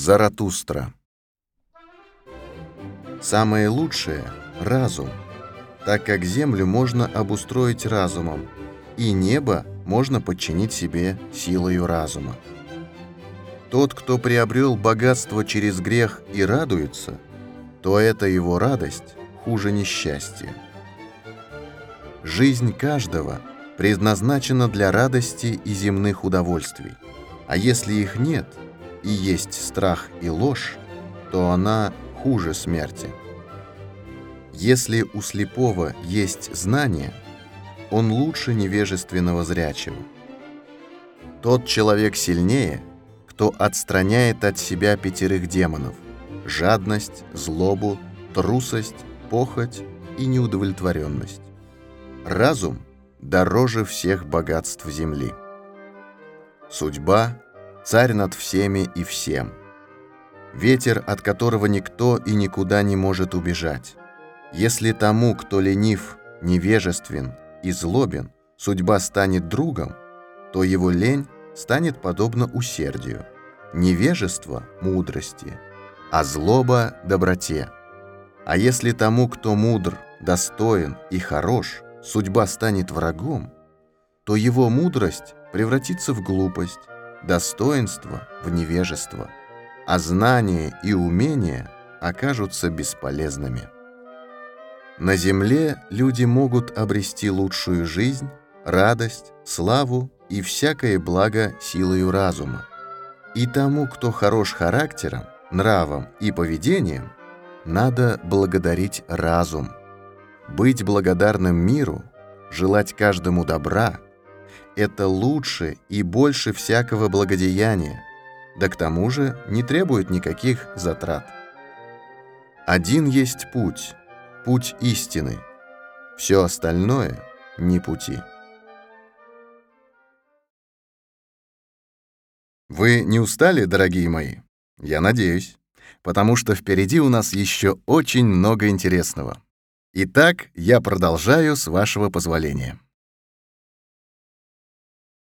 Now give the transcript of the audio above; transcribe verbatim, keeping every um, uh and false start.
Заратустра. Самое лучшее — разум, так как землю можно обустроить разумом, и небо можно подчинить себе силою разума. Тот, кто приобрел богатство через грех и радуется, то эта его радость хуже несчастья. Жизнь каждого предназначена для радости и земных удовольствий, а если их нет, и есть страх и ложь, то она хуже смерти. Если у слепого есть знание, он лучше невежественного зрячего. Тот человек сильнее, кто отстраняет от себя пятерых демонов: жадность, злобу, трусость, похоть и неудовлетворенность. Разум дороже всех богатств земли. Судьба — царь над всеми и всем. Ветер, от которого никто и никуда не может убежать. Если тому, кто ленив, невежествен и злобен, судьба станет другом, то его лень станет подобна усердию, невежество — мудрости, а злоба — доброте. А если тому, кто мудр, достоин и хорош, судьба станет врагом, то его мудрость превратится в глупость, достоинство — в невежество, а знание и умение окажутся бесполезными. На земле люди могут обрести лучшую жизнь, радость, славу и всякое благо силою разума. И тому, кто хорош характером, нравом и поведением, надо благодарить разум. Быть благодарным миру, желать каждому добра — это лучше и больше всякого благодеяния, да к тому же не требует никаких затрат. Один есть путь, путь истины, все остальное — не пути. Вы не устали, дорогие мои? Я надеюсь, потому что впереди у нас еще очень много интересного. Итак, я продолжаю, с вашего позволения.